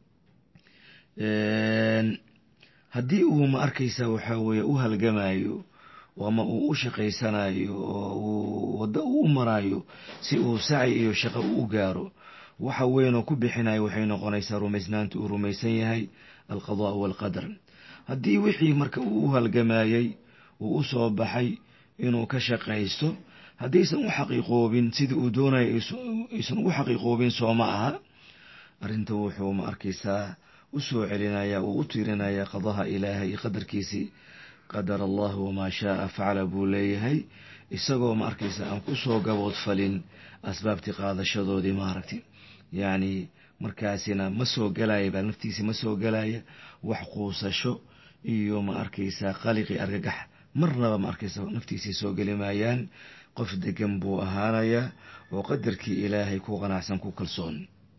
haddii uu ma arkaysaa waxaa weeye u halgamayo ama uu u shaqaysanayo oo uu waddo u marayo si uu saci iyo shaqo u gaaro waxa weyn oo ku bixinayo waxay noqonaysaa rumaysnaanta uu rumaysan yahay alqadaa walqadar haddii wixii marka uu u halgamayey uu u soo baxay inuu ka shaqaysto haddaysan u xaqiiqoobin sidii uu doonaya aysan ugu xaqiiqoobin soo ma aha arrinta wuxuu ma arkaysaa u soo celinaya uu u tiirinaya qadaha ilaahay iyo qadarkiisii qadar allah wamaa shaaa facala buu leeyahay isagoo ma arkaysa aan ku soo gabood falin asbaabtii qaadashadoodii maaragti yacni markaasina ma soo gelaya baa naftiisi ma soo gelaya wax quusasho iyo ma arkaysaa qaliqi argagax marnaba ma arkaysa naftiisii soo geli maayaan qof degan buu ahaanayaa oo qadarkii ilaahay ku qanacsan ku kalsoon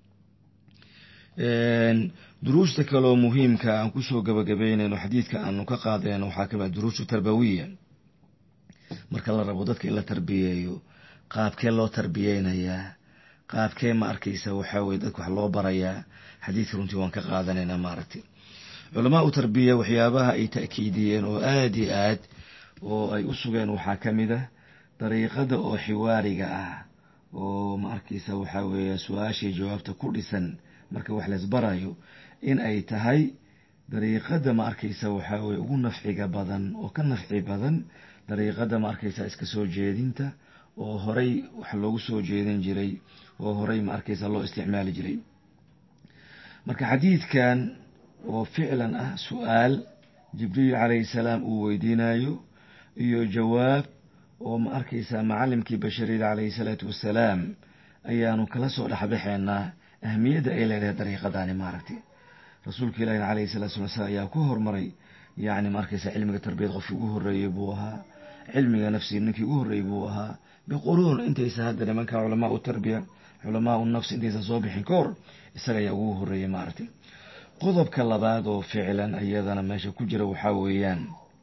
duruusta kaloo muhiimka aan kusoo gabagabeynayno xadiidka aanu ka qaadayno waxaa kamid duruusu tarbawiya marka la rabo dadka in la tarbiyeeyo qaabkee loo tarbiyeynayaa qaabkee ma arkaysa waxaa weye dadka wax loo barayaa xadiidka runtii waan ka qaadanaynaa maaragtay culamaa u tarbiya waxyaabaha ay ta'kiidiyeen oo aada iyo aad oo ay u sugeen waxaa ka mid ah dariiqada oo xiwaariga ah oo ma arkaysa waxaa weeye su-aashii jawaabta ku dhisan marka wax laisbarayo in ay tahay dariiqada ma arkaysa waxaa weye ugu nafciga badan oo ka nafci badan dariiqada ma arkaysa iska soo jeedinta oo horay wax loogu soo jeedin jiray oo horay ma arkaysa loo isticmaali jiray marka xadiidkan oo ficlan ah su-aal jibriil calayhi salaam uu weydiinayo iyo jawaab oo ma arkaysa macalimkii bashariyada calayhi salaatu wassalaam ayaanu kala soo dhexbaxeynaa ahmiyadda ay leedahay dariiqadaani maaragtay rasuulka ilaahi calayhi salaatu wasalaam ayaa ku hormaray yacni ma arkaysa cilmiga tarbiyad qofkii ugu horreeyey buu ahaa cilmiga nafsiga ninkii ugu horreeyey buu ahaa biquruun intaysa hadda nimanka culamaa u tarbiya culamaa u nafsi intaysan soo bixin ka hor isaga ayaa ugu horreeyey maaragtay qodobka labaad oo ficlan iyadana meesha ku jira waxaa weeyaan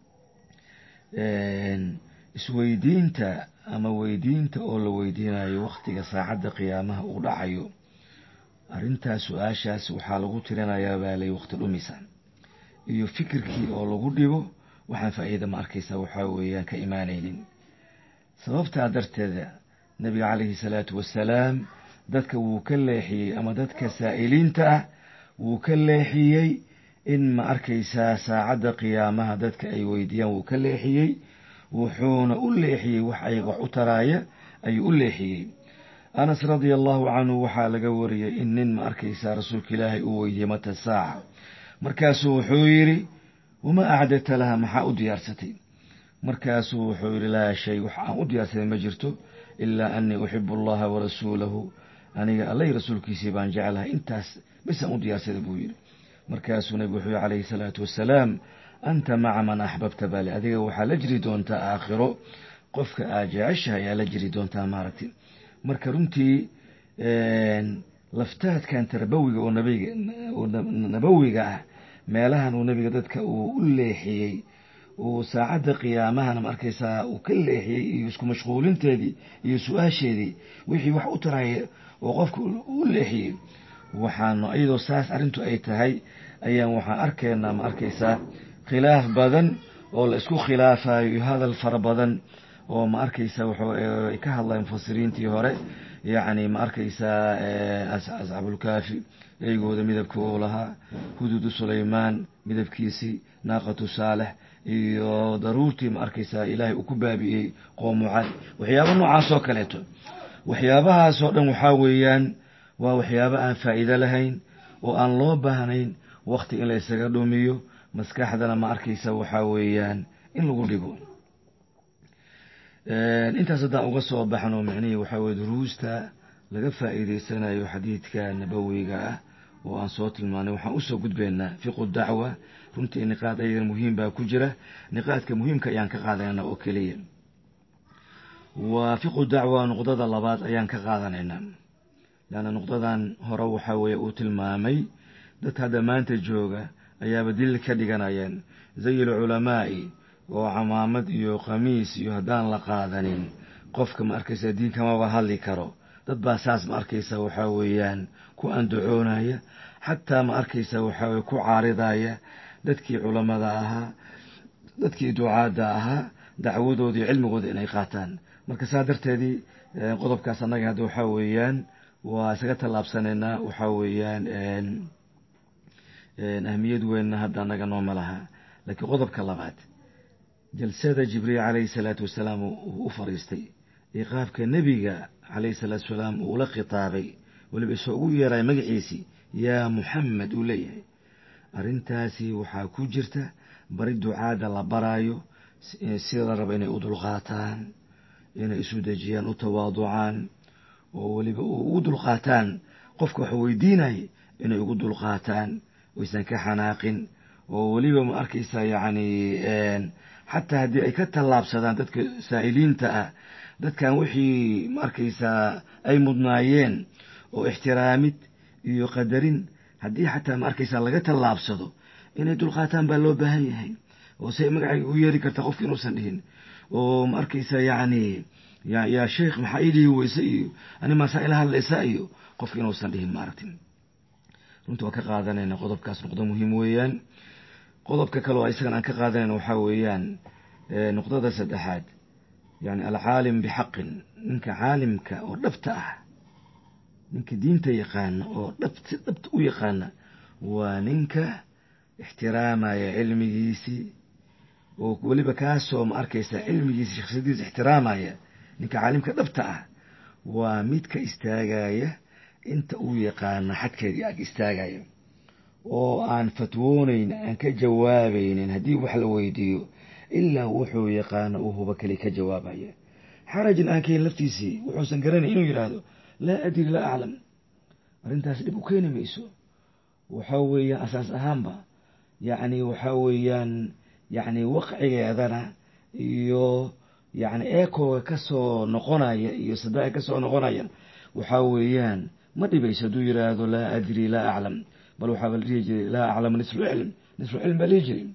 isweydiinta ama weydiinta oo la weydiinayo wakhtiga saacadda qiyaamaha uu dhacayo arrintaas su-aashaas waxaa lagu tirinayaa baalay wakhti dhumisa iyo fikirkii oo lagu dhibo waxaan faa'iida ma arkaysa waxaa weeyaan ka imaanaynin sababtaa darteeda nabiga calayhi salaatu wassalaam dadka wuu ka leexiyey ama dadka saa'iliinta ah wuu ka leexiyey in ma arkaysaa saacadda qiyaamaha dadka ay weydiiyaan wuu ka leexiyey wuxuuna u leexiyey wax ayaga wax u taraaya ayuu u leexiyey anas radia allahu canhu waxaa laga wariyey in nin ma arkaysaa rasuulka ilaahay uu weydiiyey mata saaca, markaasuu wuxuu yidhi wamaa acdadta laha, maxaa u diyaarsatay? markaasuu wuxuu yidhi laa shay, wax aan u diyaarsaday ma jirto ilaa anii uxibu allaha warasuulahu, aniga allay rasuulkiisii baan jeclahay, intaas bisaan u diyaarsaday buu yidhi. markaasuu nabigu wuxuu yihi calayhi salaatu wassalaam anta maca man axbabta bali, adiga waxaa la jiri doontaa aakhiro qofka aad jeceshahay ayaa la jiri doontaa maaragti. marka runtii laftaadkan tarbawiga oo nabiga nabawiga ah, meelahan uu nabiga dadka uu u leexiyey, uu saacadda qiyaamahana ma arkaysaa uu ka leexiyey, iyo isku mashquulinteedii iyo su-aasheedii wixii wax u taraya oo qofka u leexiyey, waxaanu iyadoo saas arrintu ay tahay ayaan waxaan arkaynaa ma arkaysaa khilaaf badan oo la isku khilaafayo iyo hadal fara badan oo ma arkaysaa waxay ka hadlayan mufasiriintii hore, yacni ma arkaysaa asxaabulkaafi eygooda midabka uu lahaa, huduudu sulaymaan midabkiisii, naaqatu saalex iyo daruurtii ma arkaysaa ilaahay uu ku baabi'iyey qoomu cad, waxyaaba noocaas oo kaleeto. waxyaabahaasoo dhan waxaa weeyaan waa waxyaabo aan faa'iido lahayn oo aan loo baahnayn wakti in la isaga dhumiyo, maskaxdana ma arkaysa waxaa weeyaan in lagu dhigo. intaas haddaan uga soo baxno micnihii waxaa weye duruusta laga faa'iideysanayo xadiidka nabawiga ah oo aan soo tilmaanay, waxaan usoo gudbaynaa fiqu dacwa. runtii niqaad ayadan muhiim baa ku jira, niqaadka muhiimka ayaan ka qaadanayna oo keliya. waa fiqu dacwa nuqdada labaad ayaan ka qaadanaynaa, leanna nuqdadan hore waxaa weeye uu tilmaamay dadka hadda maanta jooga ayaaba dil ka dhiganayeen zayil culamaa'i, oo camaamad iyo khamiis iyo haddaan la qaadanin qofka ma arkaysa diin kamaba hadli karo. dad baa saas ma arkaysa waxaa weeyaan ku andacoonaya, xataa ma arkaysa waxaa weye ku caaridaya dadkii culamada ahaa, dadkii ducaadda ahaa, dacwadooda iyo cilmigooda inay qaataan. marka saa darteedii qodobkaas annaga hadda waxaa weeyaan waa isaga tallaabsanaynaa, waxaa weeyaan ahmiyad weynna hadda annaga nooma laha. laakiin qodobka labaad, jalsada jibriil calayhi salaatu wasalaam uu u fariistay, iqaabka nebiga calayhi salaatu wasalaam uu la khitaabay, weliba isoo ugu yeeray magaciisii yaa muxamed uu leeyahay, arrintaasi waxaa ku jirta bari ducaada la baraayo sida la raba inay u dulqaataan, inay isu dejiyaan, u tawaaducaan, oo weliba ugu dulqaataan qofka wax weydiinaya, inay ugu dulqaataan, oysan ka xanaaqin, oo weliba ma arkaysaa yacni xataa haddii ay ka tallaabsadaan dadka saa'iliinta ah, dadkan wixii ma arkaysaa ay mudnaayeen oo ixtiraamid iyo qadarin, haddii xataa ma arkaysaa laga tallaabsado, inay dulqaataan baa loo baahan yahay. oo say magacayga u yeeri karta qofka inuusan dhihin, oo ma arkaysaa yacni ya yaa sheekh maxaa ii dhihi weyse iyo ani maasaa ila hadlaysa iyo qofka inuusan dhihin maaragti. runta waa ka qaadanayna qodobkaas, nuqdo muhiim weeyaan. qodobka kale oo isagan aan ka qaadanayna waxaa weeyaan nuqdada saddexaad, yani alcaalim bixaqin, ninka caalimka oo dhabta ah, ninka diinta yaqaana oo dhabta dhabta u yaqaana, waa ninka ixtiraamaya cilmigiisii, oo weliba kaasoo ma arkaysa cilmigiisi shakhsiyadiisa ixtiraamaya. ninka caalimka dhabta ah waa midka istaagaya inta uu yaqaana xadkeedii ag istaagaya, oo aan fatwoonayn, aan ka jawaabaynin haddii wax la weydiiyo ilaa wuxuu yaqaana uu huba keli ka jawaabaya. xarajin aan kayn laftiisii wuxuusan garanayn inuu yidhaahdo laa adri laa aclam, arrintaas dhib u keeni mayso. waxaa weeyaan asaas ahaanba yacni waxaa weeyaan yacni waqcigeedana iyo yacni eekooga ka soo noqonaya iyo sadaaga ka soo noqonaya waxaa weeyaan ma dhibayso hadduu yidhaahdo laa adri laa aclam, bal waxaaba la dhihi jiray laa aclamu nisfu cilm, nisfu cilm baa lihi jiray.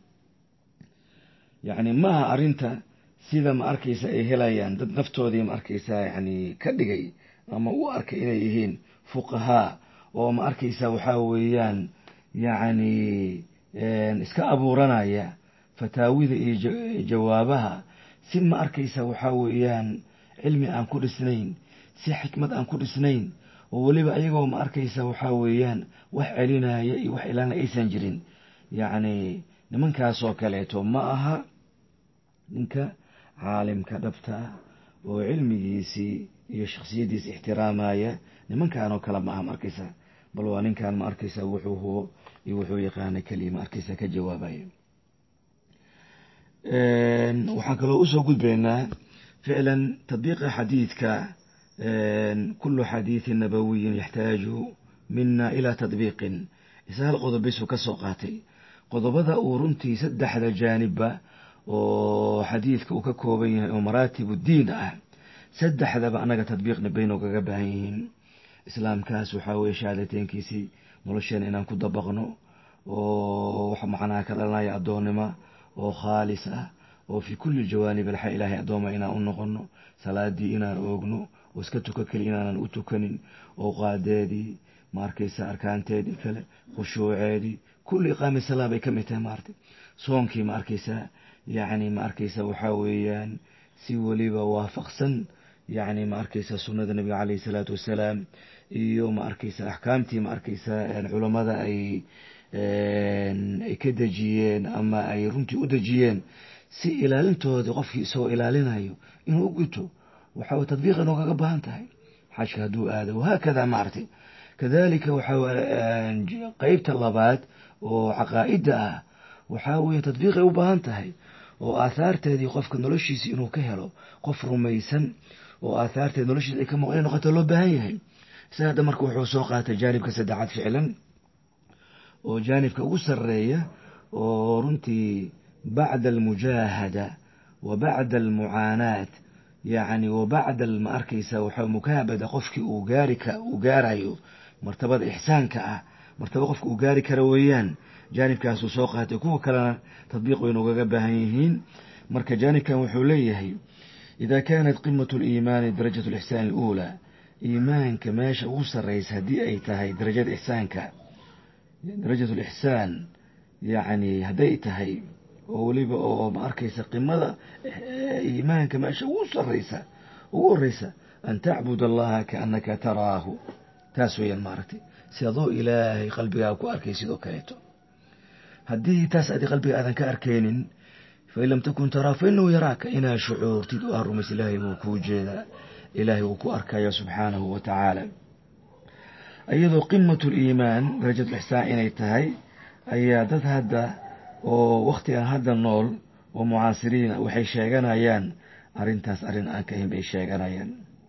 yacni maaha arrinta sida ma arkaysa ay helayaan dad naftoodii ma arkaysaa yani ka dhigay ama u arkay inay yihiin fuqahaa, oo ma arkaysa waxaa weeyaan yacni iska abuuranaya fataawida iyo jawaabaha si ma arkaysa waxaa weeyaan cilmi aan ku dhisnayn, si xikmad aan ku dhisnayn, oo weliba ayagoo ma arkaysa waxaa weeyaan wax celinaya iyo wax ilaana aysan jirin. yacni nimankaasoo kaleeto ma aha ninka caalimka dhabta oo cilmigiisii iyo shakhsiyadiisa ixtiraamaya nimankaanoo kale ma aha ma arkaysaa bal waa ninkaan ma arkaysaa wuxuu hubo iyo wuxuu yaqaana keliya ma arkaysaa ka jawaabaya. waxaan kaloo usoo gudbaynaa ficlan tadbiiqa xadiidka kulu xadiidin nabawiyin yaxtaaju mina ilaa tadbiiqin isa hal qodobisu ka soo qaatay qodobada uu runtii saddexda jaanibba oo xadiidka uu ka kooban yahay oo maraatibu diin ah saddexdaba anaga tadbiiqna bayno kaga baahan yihiin. islaamkaas waxaa weye shahaadateynkiisii nolosheena inaan ku dabaqno oo wax macnaha ka dhalanaya addoonnimo oo khaalis ah oo fi kulli jawaanib alxa ilaahay addooma inaan u noqono, salaadii inaan oogno oo iska tuka keli inaanan u tukanin, oo qaadeedii ma arkaysa arkaanteedii kale khushuuceedii kulli iqaami salaa bay ka mid tahay maartay. soonkii ma arkaysaa yacni ma arkaysa waxaa weeyaan si weliba waafaqsan yacni ma arkaysa sunnada nabiga calayhi salaatu wassalaam iyo ma arkaysa axkaamtii ma arkaysa culammada ay ay ka dejiyeen ama ay runtii u dejiyeen si ilaalintoodii qofkii isagoo ilaalinayo inuu u guto waxaa tadbiiq inuu kaga baahan tahay xajka hadduu aado wahaakada maartay. kadalika waxaa qeybta labaad oo caqaa'ida ah waxaa weeye tadbiiqay u baahan tahay oo aahaarteedii qofka noloshiisi inuu ka helo qof rumaysan oo aahaarteed noloshiisa ay ka muuqan inay noqoto loo baahan yahay. isaga hadda marka wuxuu soo qaatay jaanibka saddexaad ficlan oo jaanibka ugu sarreeya oo runtii bacda almujaahada wa bacda almucaanaat yacni wa bacda ma arkaysa waxaa mukaabada qofkii uu gaari ka uu gaarayo martabada ixsaanka ah martaba qofka uu gaari kara weeyaan. jaanibkaasuu soo qaatay kuwa kalena tadbiiq way noogaga baahan yihiin. marka jaanibkan wuxuu leeyahay ida kaanat qimatu liimaani darajatu lixsaan aluulaa iimaanka meesha ugu sarraysa haddii ay tahay darajada ixsaanka darajat lixsaan yacni hadday tahay oo weliba oo ma arkaysa qimada iimaanka meesha ugu sarraysa ugu horreysa an tacbud allaha kaannaka taraahu taas weeyaan maaragtay si adoo ilaahay qalbigaaga ku arkay sidoo kaleeto. haddii taas adi qalbiga aadan ka arkaynin fain lam takun taraahu fa inahu yaraaka inaad shucuurtid oo aad rumaysa ilaahay wuu kuu jeedaa ilaahay wuu ku arkaya subxaanahu wa tacaala. iyadoo qimatu liimaan darajat lixsaan inay tahay ayaa dad hadda oo waktigan hadda nool oo mucaasiriina waxay sheeganayaan arrintaas arrin aan ka ahayn bay sheeganayaan.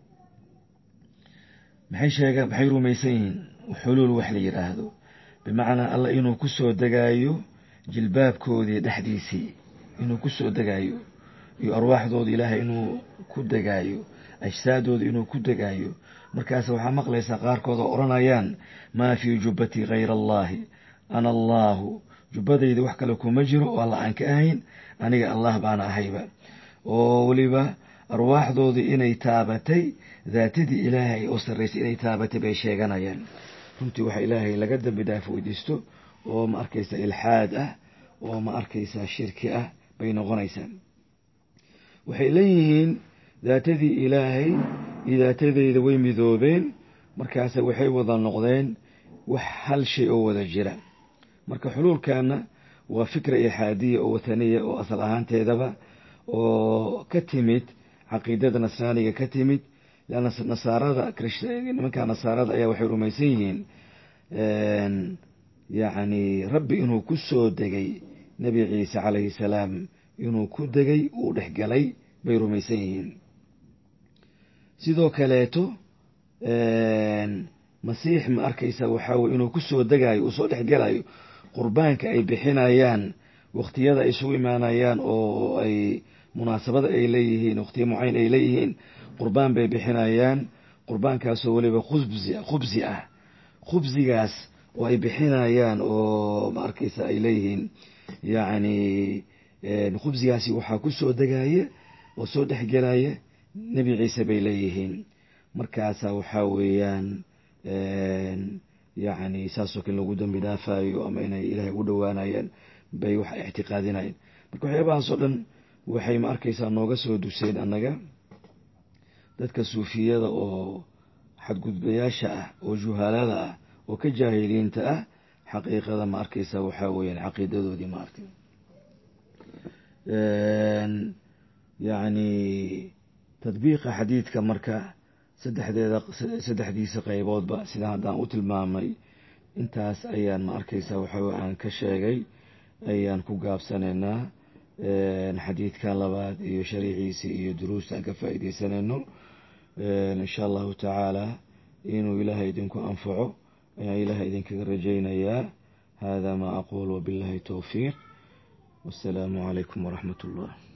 maxay sheega maxay rumaysan yihiin xuluul wax la yidhaahdo bimacnaa alla inuu ku soo degaayo jilbaabkoodii dhexdiisii inuu ku soo degaayo iyo arwaaxdooda ilaahay inuu ku degaayo ajsaadooda inuu ku degaayo. markaas waxaa maqlaysaa qaarkood oo odhanayaan maa fii jubbatii hayra allaahi ana allaahu jubbadayda wax kale kuma jiro oo alla aan ka ahayn aniga allah baana ahayba. oo weliba arwaaxdoodii inay taabatay daatadii ilaahay oo sarraysay inay taabatay bay sheeganayaan. runtii waxa ilaahay laga dambi dhaaf weydiisto oo ma arkaysa ilxaad ah oo ma arkaysaa shirki ah bay noqonaysaa. waxay leeyihiin daatadii ilaahay iyo daatadeyda way midoobeen markaase waxay wada noqdeen wax hal shay oo wada jira. marka xuluulkaana waa fikra ilxaadiya oo wataniya oo asal ahaanteedaba oo ka timid caqiidada nasraaniga ka timid. lanna nasaarada nimanka nasaarada ayaa waxay rumaysan yihiin yacni rabbi inuu ku soo degay nebi ciise calayhi salaam inuu ku degay uu dhexgalay bay rumaysan yihiin. sidoo kaleeto masiix ma arkaysa waxaa weye inuu ku soo degayo uu soo dhexgalayo qurbaanka ay bixinayaan wakhtiyada ay isugu imaanayaan oo ay munaasabada ay leeyihiin wakhtiyo mucayn ay leeyihiin qurbaan bay bixinayaan. qurbaankaasoo weliba khubsi khubsi ah khubsigaas oo ay bixinayaan oo ma arkaysa ay leeyihiin yacni khubsigaasi waxaa ku soo degaya oo soo dhexgelaya nebi ciise bay leeyihiin. markaasa waxaa weeyaan yacni saasoo kale lagu dambi dhaafayo ama inay ilaahay u dhowaanayaan bay wax ictiqaadinayaan. marka waxyaabahaasoo dhan waxay ma arkaysaa nooga soo duseen annaga dadka suufiyada oo xadgudbayaasha ah oo juhaalada ah oo ka jaahiliinta ah xaqiiqada ma arkaysaa waxaa weeyaan caqiidadoodii ma arkin yacni tadbiiqa xadiidka marka saddexdeeda saddexdiisa qayboodba sida haddaan u tilmaamay intaas ayaan ma arkaysaa waxa aan ka sheegay ayaan ku gaabsanaynaa xadiidkan labaad iyo shariiciisa iyo duruusta aan ka faa'iidaysanayno insha allahu tacaala inuu ilaahay idinku anfaco ayaan ilaahay idinkaga rajaynayaa hada ma aqul wabillahi towfiiq wassalaamu calaykum waraxmat ullah